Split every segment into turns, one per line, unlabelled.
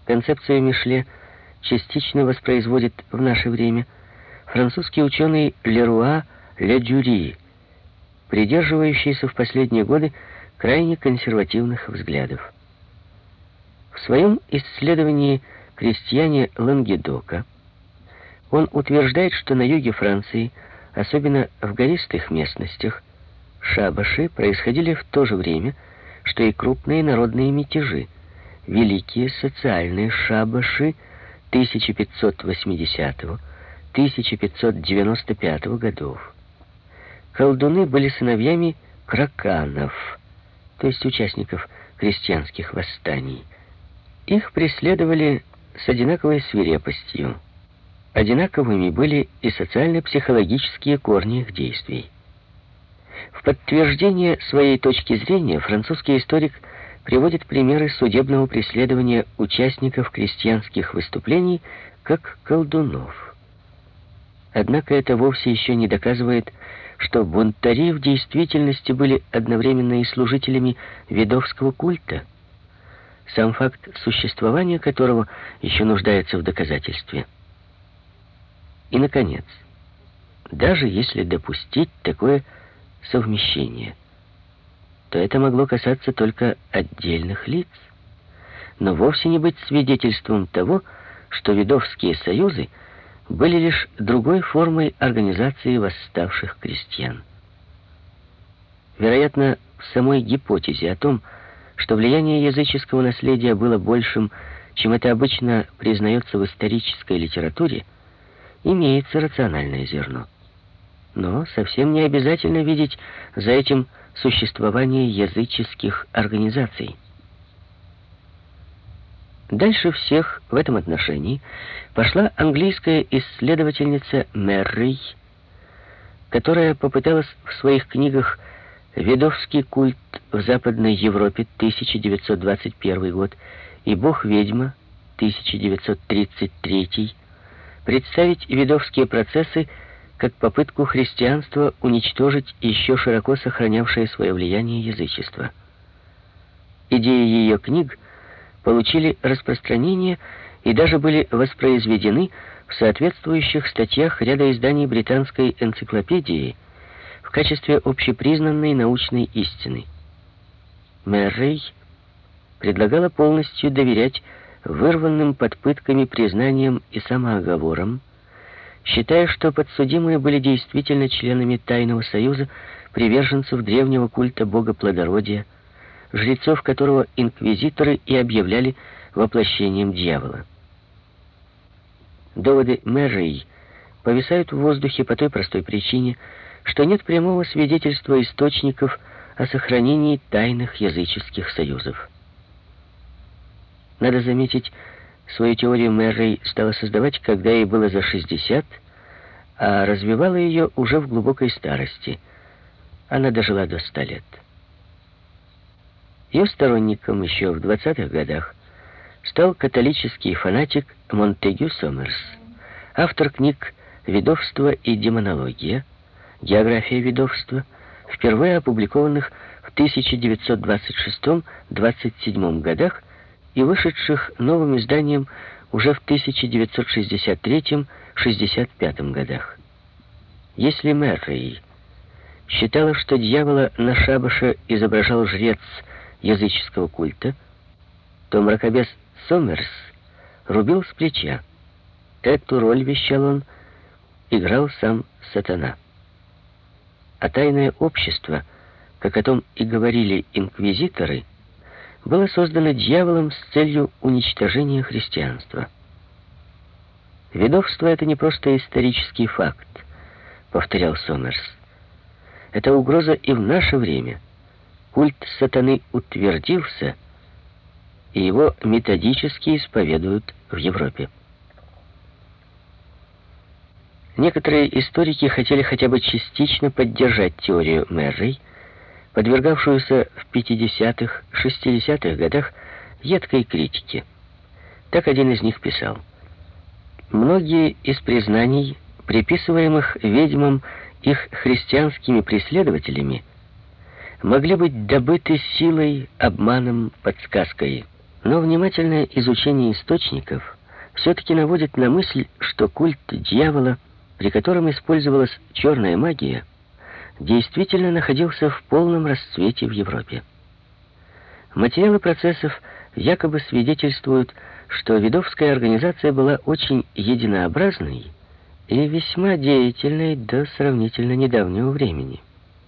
Концепцию Мишле частично воспроизводит в наше время французский ученый Леруа Ле-Дюри, придерживающийся в последние годы крайне консервативных взглядов. В своем исследовании «Крестьяне Лангедока» он утверждает, что на юге Франции, особенно в гористых местностях, шабаши происходили в то же время, что и крупные народные мятежи, великие социальные шабаши 1580-1595 годов. Колдуны были сыновьями краканов, то есть участников крестьянских восстаний. Их преследовали с одинаковой свирепостью. Одинаковыми были и социально-психологические корни их действий. В подтверждение своей точки зрения французский историк приводит примеры судебного преследования участников крестьянских выступлений как колдунов. Однако это вовсе еще не доказывает, что бунтари в действительности были одновременно и служителями ведовского культа, сам факт существования которого еще нуждается в доказательстве. И, наконец, даже если допустить такое совмещение, то это могло касаться только отдельных лиц, но вовсе не быть свидетельством того, что ведовские союзы были лишь другой формой организации восставших крестьян. Вероятно, в самой гипотезе о том, что влияние языческого наследия было большим, чем это обычно признается в исторической литературе, имеется рациональное зерно. Но совсем не обязательно видеть за этим существование языческих организаций. Дальше всех в этом отношении пошла английская исследовательница Меррей, которая попыталась в своих книгах «Ведовский культ в Западной Европе» 1921 год и «Бог-ведьма» 1933 представить ведовские процессы как попытку христианства уничтожить еще широко сохранявшее свое влияние язычество. Идеи ее книг получили распространение и даже были воспроизведены в соответствующих статьях ряда изданий британской энциклопедии в качестве общепризнанной научной истины. Меррей предлагала полностью доверять вырванным под пытками признаниям и самооговорам, считая, что подсудимые были действительно членами тайного союза приверженцев древнего культа бога плодородия, жрецов которого инквизиторы и объявляли воплощением дьявола. Доводы Меррей повисают в воздухе по той простой причине, что нет прямого свидетельства источников о сохранении тайных языческих союзов. Надо заметить, свою теорию Меррей стала создавать, когда ей было за 60, а развивала ее уже в глубокой старости. Она дожила до 100 лет. Ее сторонником еще в 20-х годах стал католический фанатик Монтегю Сомерс, автор книг «Ведовство и демонология», «География ведовства», впервые опубликованных в 1926-27 годах и вышедших новым изданием уже в 1963-65 годах. Если Меррей считала, что дьявола на шабаше изображал жрец языческого культа, то мракобес Сомерс рубил с плеча. Эту роль, вещал он, играл сам сатана. А тайное общество, как о том и говорили инквизиторы, было создано дьяволом с целью уничтожения христианства. Ведовство — это не просто исторический факт, повторял Сомерс. Это угроза и в наше время. Культ сатаны утвердился, и его методически исповедуют в Европе. Некоторые историки хотели хотя бы частично поддержать теорию Меррей, подвергавшуюся в 50-х, 60-х годах едкой критике. Так один из них писал: «Многие из признаний, приписываемых ведьмам их христианскими преследователями, могли быть добыты силой, обманом, подсказкой. Но внимательное изучение источников все-таки наводит на мысль, что культ дьявола, при котором использовалась черная магия, действительно находился в полном расцвете в Европе. Материалы процессов якобы свидетельствуют, что ведовская организация была очень единообразной и весьма деятельной до сравнительно недавнего времени.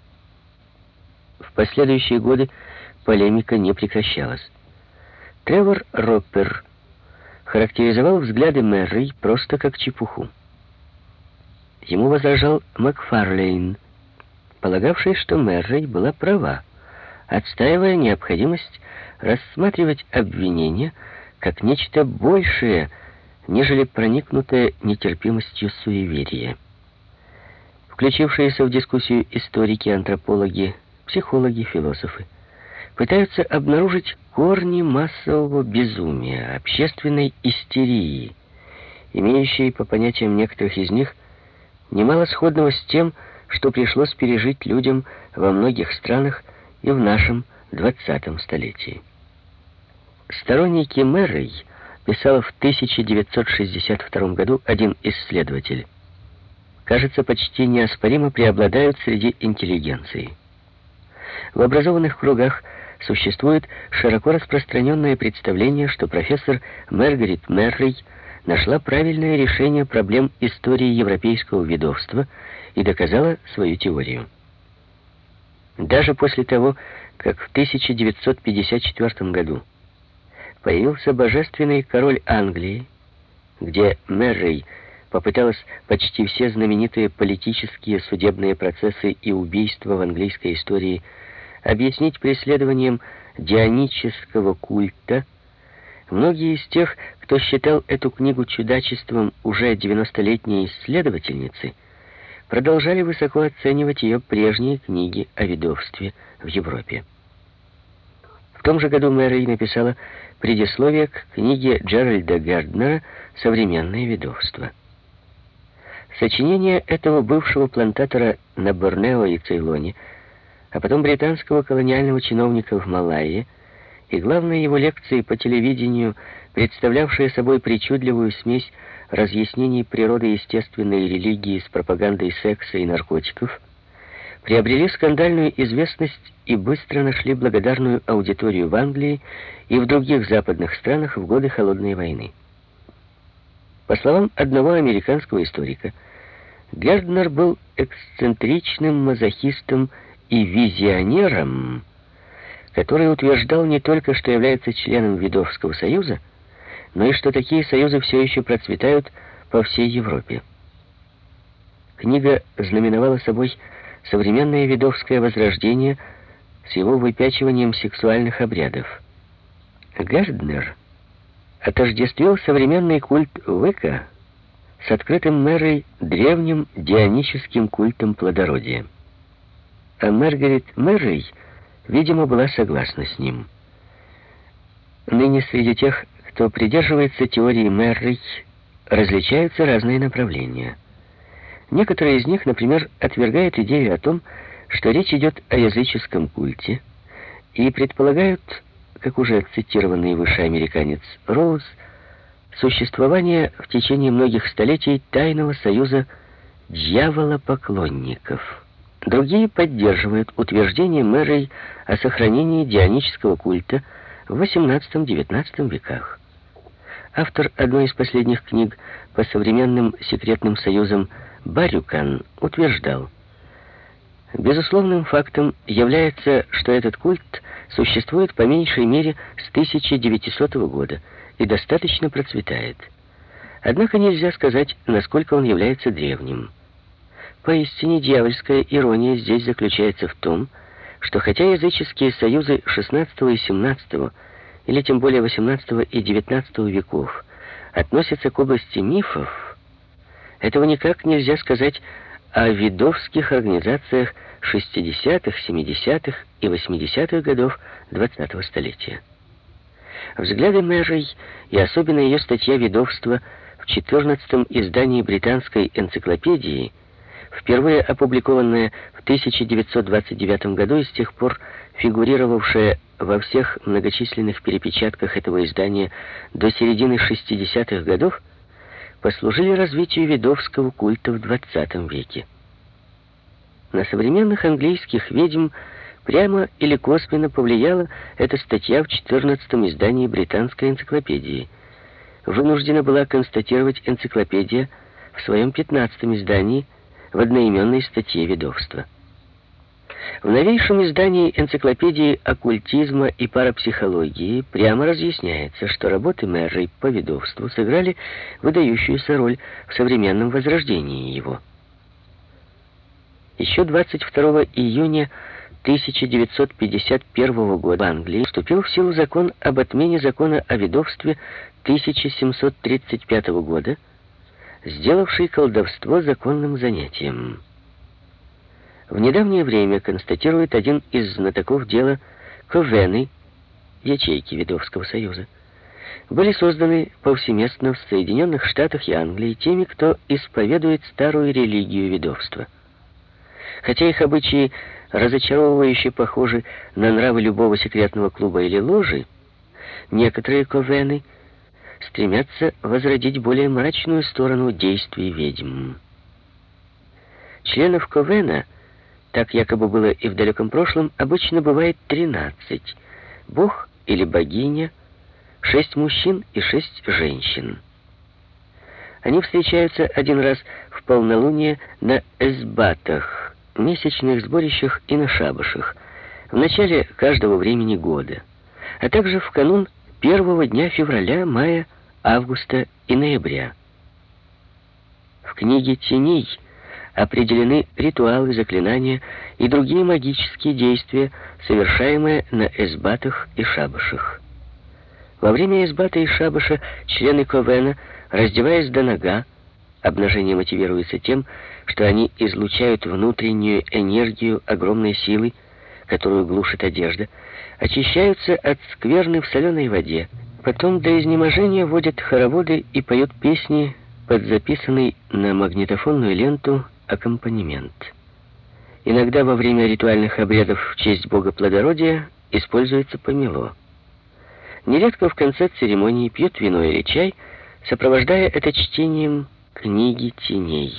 В последующие годы полемика не прекращалась. Тревор Роппер характеризовал взгляды Меррей просто как чепуху. Ему возражал Макфарлейн, полагавший, что Меррей была права, отстаивая необходимость рассматривать обвинения как нечто большее, нежели проникнутое нетерпимостью суеверия. Включившиеся в дискуссию историки, антропологи, психологи, философы пытаются обнаружить корни массового безумия, общественной истерии, имеющей, по понятиям некоторых из них, немало сходного с тем, что пришлось пережить людям во многих странах и в нашем 20-м столетии. Сторонники Меррей, писал в 1962 году один исследователь, кажется, почти неоспоримо преобладают среди интеллигенции. В образованных кругах существует широко распространенное представление, что профессор Маргарет Меррей нашла правильное решение проблем истории европейского ведовства и доказала свою теорию. Даже после того, как в 1954 году появился божественный король Англии, где Меррей попыталась почти все знаменитые политические судебные процессы и убийства в английской истории объяснить преследованием дионического культа, многие из тех, кто считал эту книгу чудачеством уже 90-летней исследовательницы, продолжали высоко оценивать ее прежние книги о ведовстве в Европе. В том же году Меррей написала предисловие к книге Джеральда Гарднера «Современное ведовство». Сочинение этого бывшего плантатора на Борнео и Цейлоне, а потом британского колониального чиновника в Малайи, и главные его лекции по телевидению, представлявшие собой причудливую смесь разъяснений природы естественной религии с пропагандой секса и наркотиков, приобрели скандальную известность и быстро нашли благодарную аудиторию в Англии и в других западных странах в годы Холодной войны. По словам одного американского историка, Гарднер был эксцентричным мазохистом и визионером, который утверждал не только, что является членом Ведовского союза, но и что такие союзы все еще процветают по всей Европе. Книга знаменовала собой современное ведовское возрождение с его выпячиванием сексуальных обрядов. Гарднер отождествил современный культ Века с открытым Меррей древним дионическим культом плодородия. А Маргарет Меррей, видимо, была согласна с ним. Ныне среди тех, кто придерживается теории Меррей, различаются разные направления. Некоторые из них, например, отвергают идею о том, что речь идет о языческом культе, и предполагают, как уже цитированный выше американец Роуз, существование в течение многих столетий тайного союза дьяволопоклонников. Другие поддерживают утверждение Меррей о сохранении дионического культа в XVIII-XIX веках. Автор одной из последних книг по современным секретным союзам Барюкан утверждал: безусловным фактом является, что этот культ существует по меньшей мере с 1900 года и достаточно процветает. Однако нельзя сказать, насколько он является древним. Поистине дьявольская ирония здесь заключается в том, что хотя языческие союзы XVI и XVII, или тем более XVIII и XIX веков, относятся к области мифов, этого никак нельзя сказать о ведовских организациях 60-х, 70-х и 80-х годов XX столетия. Взгляды Меррей и особенно ее статья «Ведовство» в 14-м издании британской энциклопедии, впервые опубликованная в 1929 году и с тех пор фигурировавшая во всех многочисленных перепечатках этого издания до середины 60-х годов, послужили развитию ведовского культа в XX веке. На современных английских ведьм прямо или косвенно повлияла эта статья в 14-м издании британской энциклопедии. Вынуждена была констатировать энциклопедия в своем 15-м издании в одноименной статье ведовства. В новейшем издании энциклопедии оккультизма и парапсихологии прямо разъясняется, что работы Меррей по ведовству сыграли выдающуюся роль в современном возрождении его. Еще 22 июня 1951 года в Англии вступил в силу закон об отмене закона о ведовстве 1735 года, сделавший колдовство законным занятием. В недавнее время, констатирует один из знатоков дела, ковены, ячейки Ведовского союза, были созданы повсеместно в Соединенных Штатах и Англии теми, кто исповедует старую религию ведовства. Хотя их обычаи разочаровывающе похожи на нравы любого секретного клуба или ложи, некоторые ковены стремятся возродить более мрачную сторону действий ведьм. Членов ковена, так якобы было и в далеком прошлом, обычно бывает 13. Бог или богиня, 6 мужчин и 6 женщин. Они встречаются один раз в полнолуние на эсбатах, месячных сборищах и на шабашах, в начале каждого времени года, а также в канун первого дня февраля, мая, августа и ноября. В книге теней определены ритуалы, заклинания и другие магические действия, совершаемые на эсбатах и шабашах. Во время эсбата и шабаша члены ковена, раздеваясь до нога, обнажение мотивируется тем, что они излучают внутреннюю энергию огромной силы, которую глушит одежда, очищаются от скверны в соленой воде, потом до изнеможения водят хороводы и поют песни под записанный на магнитофонную ленту аккомпанемент. Иногда во время ритуальных обрядов в честь бога плодородия используется помело. Нередко в конце церемонии пьют вино или чай, сопровождая это чтением книги теней.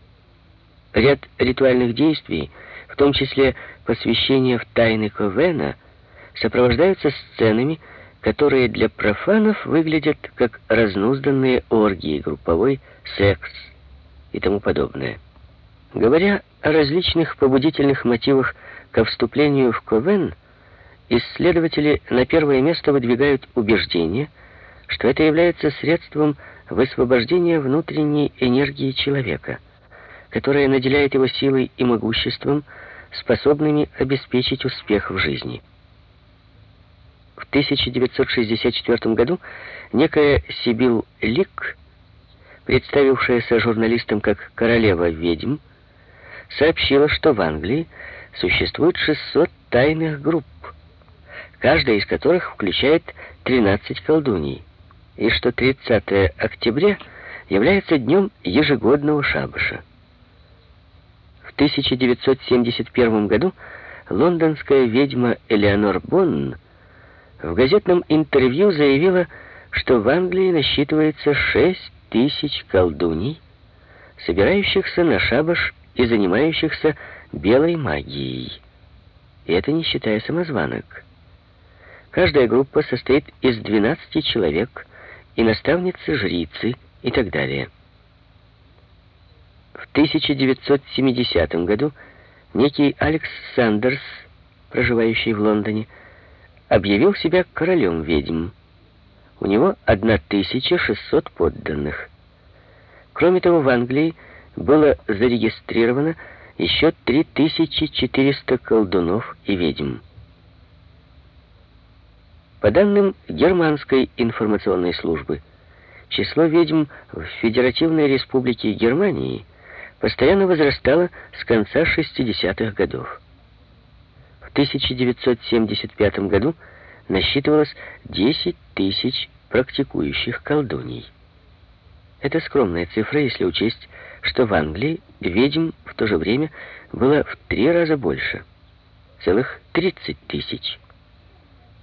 Ряд ритуальных действий, в том числе посвящение в тайны ковена, сопровождаются сценами, которые для профанов выглядят как разнузданные оргии, групповой секс и тому подобное. Говоря о различных побудительных мотивах ко вступлению в ковен, исследователи на первое место выдвигают убеждение, что это является средством высвобождения внутренней энергии человека, которая наделяет его силой и могуществом, способными обеспечить успех в жизни. В 1964 году некая Сибил Лик, представившаяся журналистам как королева ведьм, сообщила, что в Англии существует 600 тайных групп, каждая из которых включает 13 колдуней, и что 30 октября является днем ежегодного шабаша. В 1971 году лондонская ведьма Элеонор Бонн в газетном интервью заявила, что в Англии насчитывается 6000 колдуней, собирающихся на шабаш и занимающихся белой магией. И это не считая самозванок. Каждая группа состоит из 12 человек, и наставницы-жрицы и так далее. В 1970 году некий Алекс Сандерс, проживающий в Лондоне, объявил себя королем ведьм. У него 1600 подданных. Кроме того, в Англии было зарегистрировано еще 3400 колдунов и ведьм. По данным Германской информационной службы, число ведьм в Федеративной Республике Германии постоянно возрастало с конца 60-х годов. В 1975 году насчитывалось 10 тысяч практикующих колдуней. Это скромная цифра, если учесть, что в Англии ведьм в то же время было в 3 раза больше, целых 30 тысяч.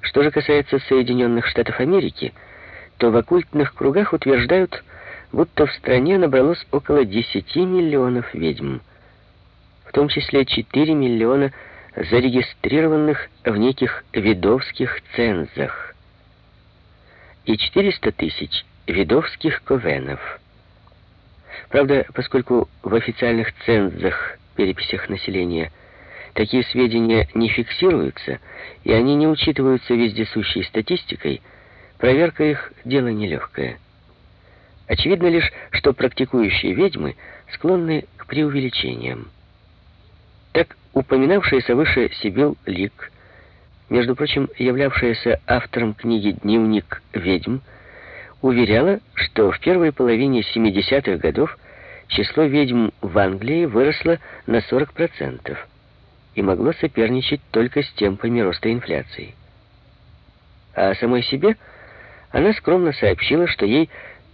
Что же касается Соединенных Штатов Америки, то в оккультных кругах утверждают, будто в стране набралось около 10 миллионов ведьм, в том числе 4 миллиона зарегистрированных в неких видовских цензах и 400 тысяч видовских ковенов. Правда, поскольку в официальных цензах, переписях населения, такие сведения не фиксируются, и они не учитываются вездесущей статистикой, проверка их — дело нелегкое. Очевидно лишь, что практикующие ведьмы склонны к преувеличениям. Так, упоминавшаяся выше Сибил Лик, между прочим, являвшаяся автором книги «Дневник ведьм», уверяла, что в первой половине 70-х годов число ведьм в Англии выросло на 40% и могло соперничать только с темпами роста инфляции. А о самой себе она скромно сообщила, что ей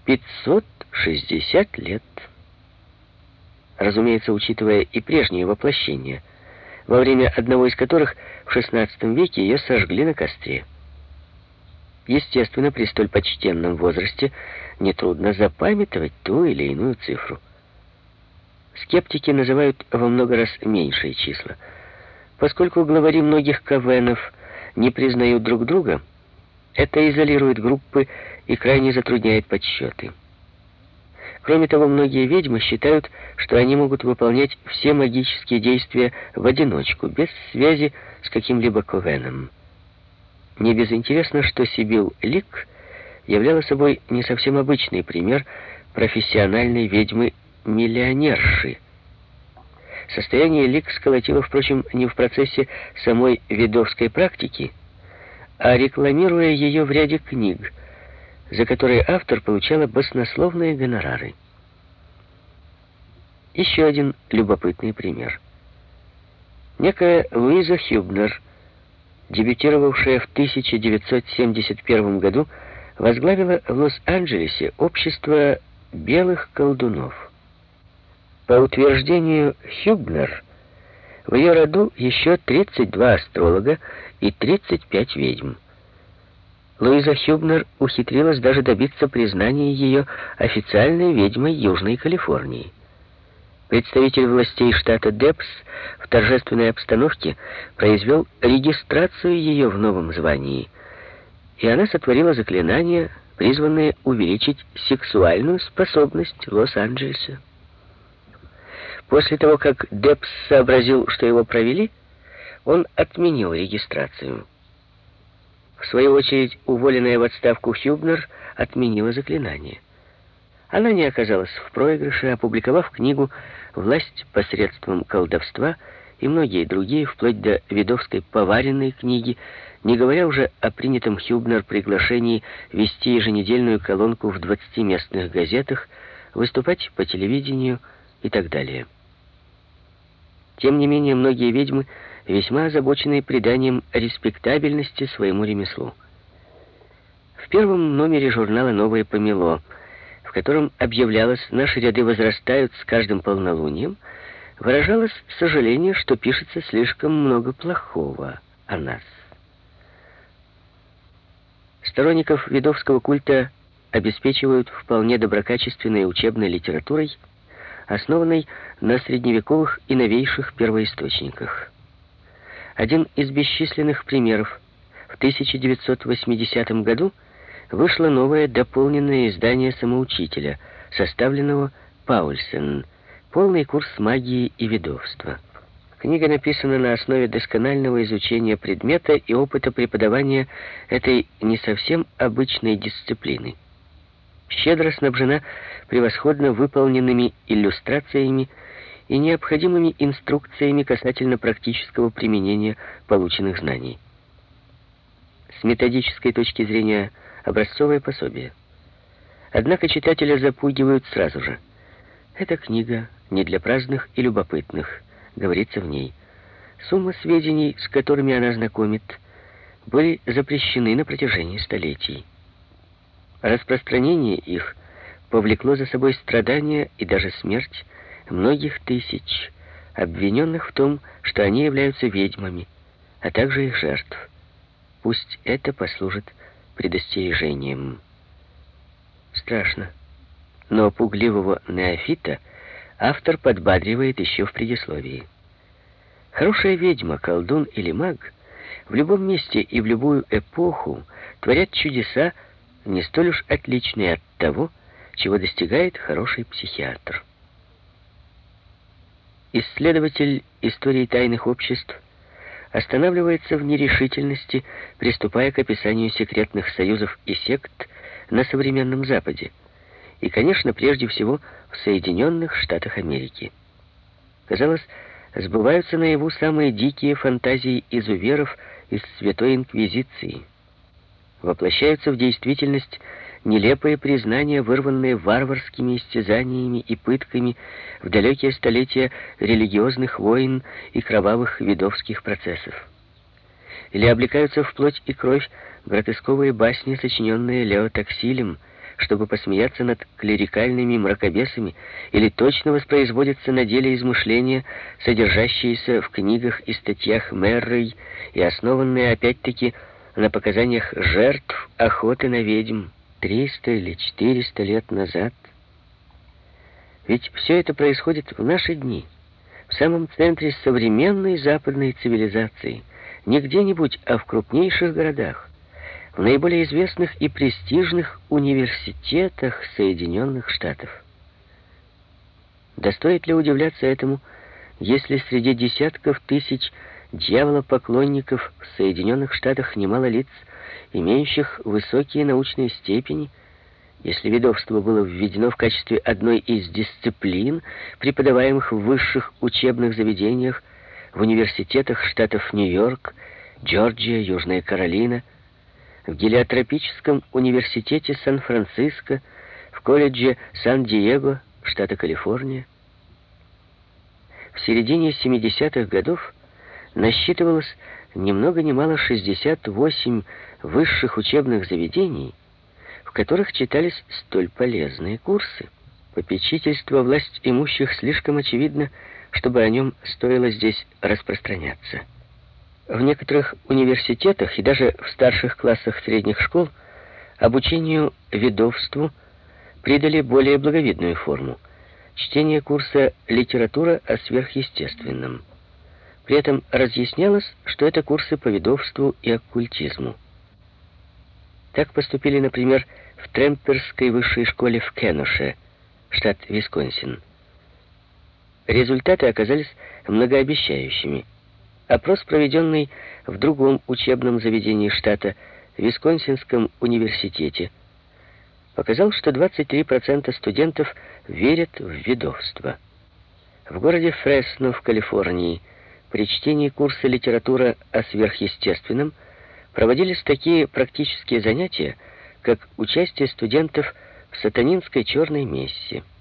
560 лет. Разумеется, учитывая и прежние воплощения, во время одного из которых в XVI веке ее сожгли на костре. Естественно, при столь почтенном возрасте нетрудно запамятовать ту или иную цифру. Скептики называют во много раз меньшие числа. Поскольку главари многих ковенов не признают друг друга, это изолирует группы и крайне затрудняет подсчеты. Кроме того, многие ведьмы считают, что они могут выполнять все магические действия в одиночку, без связи с каким-либо ковеном. Не безинтересно, что Сибил Лик являла собой не совсем обычный пример профессиональной ведьмы-миллионерши. Состояние Лик сколотило, впрочем, не в процессе самой ведовской практики, а рекламируя ее в ряде книг, за которые автор получала баснословные гонорары. Еще один любопытный пример. Некая Луиза Хюбнер, дебютировавшая в 1971 году, возглавила в Лос-Анджелесе общество белых колдунов. По утверждению Хюбнер, в ее роду еще 32 астролога и 35 ведьм. Луиза Хюбнер ухитрилась даже добиться признания ее официальной ведьмой Южной Калифорнии. Представитель властей штата Депс в торжественной обстановке произвел регистрацию ее в новом звании, и она сотворила заклинания, призванные увеличить сексуальную способность Лос-Анджелеса. После того, как Депс сообразил, что его провели, он отменил регистрацию. В свою очередь, уволенная в отставку Хюбнер отменила заклинание. Она не оказалась в проигрыше, опубликовав книгу «Власть посредством колдовства» и многие другие, вплоть до ведовской поваренной книги, не говоря уже о принятом Хюбнер приглашении вести еженедельную колонку в 20 местных газетах, выступать по телевидению и так далее. Тем не менее, многие ведьмы весьма озабочены приданием респектабельности своему ремеслу. В первом номере журнала «Новое помело», в котором объявлялось «Наши ряды возрастают с каждым полнолунием», выражалось сожаление, что пишется слишком много плохого о нас. Сторонников ведовского культа обеспечивают вполне доброкачественной учебной литературой, основанной на средневековых и новейших первоисточниках. Один из бесчисленных примеров. В 1980 году вышло новое дополненное издание «Самоучителя», составленного Паульсен, полный курс магии и ведовства. Книга написана на основе досконального изучения предмета и опыта преподавания этой не совсем обычной дисциплины. Щедро снабжена превосходно выполненными иллюстрациями и необходимыми инструкциями касательно практического применения полученных знаний. С методической точки зрения образцовое пособие. Однако читателя запугивают сразу же. Эта книга не для праздных и любопытных, говорится в ней. Сумма сведений, с которыми она знакомит, были запрещены на протяжении столетий. Распространение их повлекло за собой страдания и даже смерть многих тысяч, обвиненных в том, что они являются ведьмами, а также их жертв. Пусть это послужит предостережением. Страшно. Но пугливого неофита автор подбадривает еще в предисловии. Хорошая ведьма, колдун или маг в любом месте и в любую эпоху творят чудеса, не столь уж отличные от того, чего достигает хороший психиатр. Исследователь истории тайных обществ останавливается в нерешительности, приступая к описанию секретных союзов и сект на современном Западе, и, конечно, прежде всего в Соединенных Штатах Америки. Казалось, сбываются наяву самые дикие фантазии изуверов из Святой Инквизиции. Воплощаются в действительность нелепые признания, вырванные варварскими истязаниями и пытками в далекие столетия религиозных войн и кровавых ведовских процессов. Или облекаются в плоть и кровь гротесковые басни, сочиненные Лео Таксилем, чтобы посмеяться над клерикальными мракобесами, или точно воспроизводятся на деле измышления, содержащиеся в книгах и статьях Меррей и основанные опять-таки на показаниях жертв охоты на ведьм 300 или 400 лет назад. Ведь все это происходит в наши дни, в самом центре современной западной цивилизации, не где-нибудь, а в крупнейших городах, в наиболее известных и престижных университетах Соединенных Штатов. Да стоит ли удивляться этому, если среди десятков тысяч дьяволопоклонников в Соединенных Штатах немало лиц, имеющих высокие научные степени, если ведовство было введено в качестве одной из дисциплин, преподаваемых в высших учебных заведениях, в университетах штатов Нью-Йорк, Джорджия, Южная Каролина, в Гелиотропическом университете Сан-Франциско, в колледже Сан-Диего, штата Калифорния. В середине 70-х годов насчитывалось ни много ни мало 68 высших учебных заведений, в которых читались столь полезные курсы. Попечительство власть имущих слишком очевидно, чтобы о нем стоило здесь распространяться. В некоторых университетах и даже в старших классах средних школ обучению ведовству придали более благовидную форму — чтение курса «Литература о сверхъестественном». При этом разъяснялось, что это курсы по ведовству и оккультизму. Так поступили, например, в Тремперской высшей школе в Кеноше, штат Висконсин. Результаты оказались многообещающими. Опрос, проведенный в другом учебном заведении штата, Висконсинском университете, показал, что 23% студентов верят в ведовство. В городе Фресно в Калифорнии при чтении курса «Литература о сверхъестественном» проводились такие практические занятия, как участие студентов в сатанинской черной мессе.